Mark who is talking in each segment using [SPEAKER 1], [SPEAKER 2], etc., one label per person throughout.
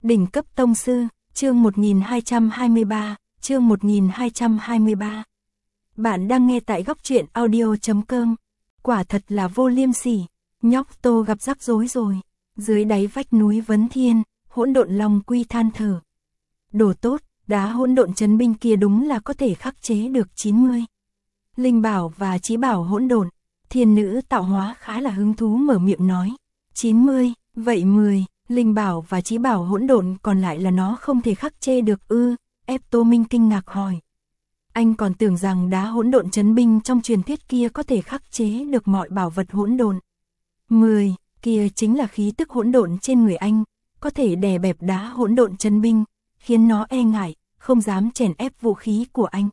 [SPEAKER 1] Đỉnh cấp tông sư, chương 1223, chương 1223. Bạn đang nghe tại góc truyện audio.com. Quả thật là vô liêm sỉ, nhóc Tô gặp rắc rối rồi. Dưới đáy vách núi Vấn Thiên, Hỗn Độn Long Quy than thở. Đồ tốt, đá hỗn độn chấn binh kia đúng là có thể khắc chế được 90. Linh bảo và chí bảo hỗn độn, thiên nữ tạo hóa khá là hứng thú mở miệng nói. 90, vậy 10. Linh bảo và chí bảo hỗn độn còn lại là nó không thể khắc chế được ư? Ép Tô Minh kinh ngạc hỏi. Anh còn tưởng rằng đá hỗn độn chấn binh trong truyền thuyết kia có thể khắc chế được mọi bảo vật hỗn độn. 10, kia chính là khí tức hỗn độn trên người anh, có thể đè bẹp đá hỗn độn chấn binh, khiến nó e ngại, không dám chèn ép vũ khí của anh.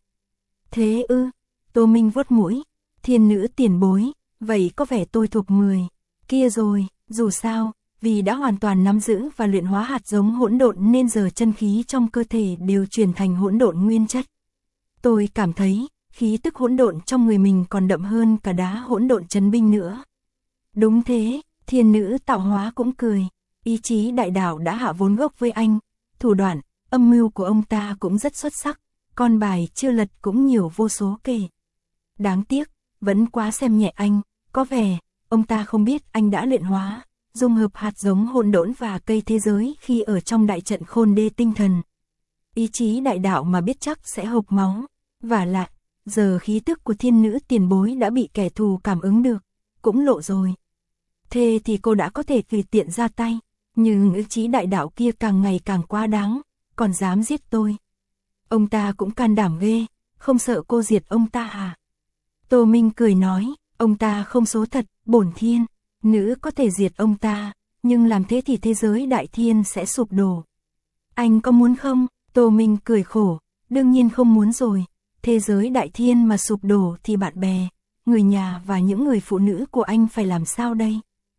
[SPEAKER 1] Thế ư? Tô Minh vuốt mũi. Thiên nữ tiền bối, vậy có vẻ tôi thuộc 10. Kia rồi, dù sao, vì đã hoàn toàn nắm giữ và luyện hóa hạt giống hỗn độn nên giờ chân khí trong cơ thể đều chuyển thành hỗn độn nguyên chất. Tôi cảm thấy, khí tức hỗn độn trong người mình còn đậm hơn cả đá hỗn độn chấn binh nữa. Đúng thế, thiên nữ tạo hóa cũng cười. Ý chí đại đạo đã hạ vốn gốc với anh. Thủ đoạn, âm mưu của ông ta cũng rất xuất sắc. Con bài chưa lật cũng nhiều vô số kể. Đáng tiếc, vẫn quá xem nhẹ anh. Có vẻ, ông ta không biết anh đã luyện hóa, dung hợp hạt giống hỗn độn và cây thế giới khi ở trong đại trận khôn đê tinh thần. Ý chí đại đạo mà biết chắc sẽ hộc máu. Và lại, giờ khí tức của thiên nữ tiền bối đã bị kẻ thù cảm ứng được, cũng lộ rồi. Thế thì cô đã có thể tùy tiện ra tay, nhưng ý chí đại đạo kia càng ngày càng quá đáng, còn dám giết tôi. Ông ta cũng can đảm ghê, không sợ cô diệt ông ta hả? Tô Minh cười nói, ông ta không số thật, bổn thiên nữ có thể diệt ông ta, nhưng làm thế thì thế giới đại thiên sẽ sụp đổ. Anh có muốn không? Tô Minh cười khổ, đương nhiên không muốn rồi. Thế giới đại thiên mà sụp đổ thì bạn bè, người nhà và những người phụ nữ của anh phải làm sao đây?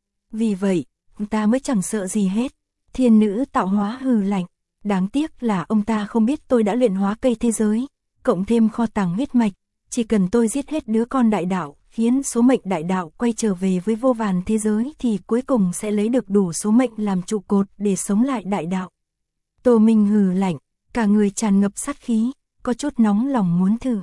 [SPEAKER 1] Vì vậy, ông ta mới chẳng sợ gì hết. Thiên nữ tạo hóa hừ lạnh. Đáng tiếc là ông ta không biết tôi đã luyện hóa cây thế giới, cộng thêm kho tàng huyết mạch. Chỉ cần tôi giết hết đứa con đại đạo, khiến số mệnh đại đạo quay trở về với vô vàn thế giới thì cuối cùng sẽ lấy được đủ số mệnh làm trụ cột để sống lại đại đạo. Tô Minh hừ lạnh, cả người tràn ngập sát khí, có chút nóng lòng muốn thử.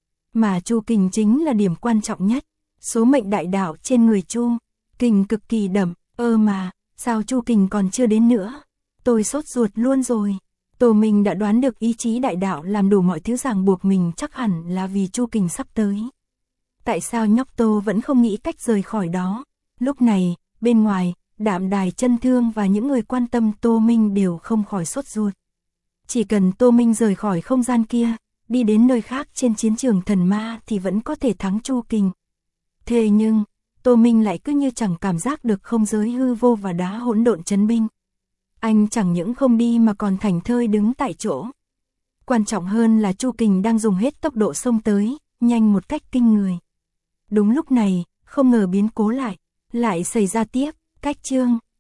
[SPEAKER 1] Mà Chu Kình chính là điểm quan trọng nhất. Số mệnh đại đạo trên người Chu Kình cực kỳ đậm. Mà, sao Chu Kình còn chưa đến nữa? Tôi sốt ruột luôn rồi. Tô Minh đã đoán được ý chí đại đạo làm đủ mọi thứ ràng buộc mình, chắc hẳn là vì Chu Kình sắp tới. Tại sao nhóc Tô vẫn không nghĩ cách rời khỏi đó? Lúc này, bên ngoài, Đạm Đài Chân Thương và những người quan tâm Tô Minh đều không khỏi sốt ruột. Chỉ cần Tô Minh rời khỏi không gian kia, đi đến nơi khác trên chiến trường thần ma thì vẫn có thể thắng Chu Kình. Thế nhưng, Tô Minh lại cứ như chẳng cảm giác được không giới hư vô và đá hỗn độn chấn binh. Anh chẳng những không đi mà còn thảnh thơi đứng tại chỗ. Quan trọng hơn là Chu Kình đang dùng hết tốc độ xông tới, nhanh một cách kinh người. Đúng lúc này, không ngờ biến cố lại xảy ra tiếp. Cách chương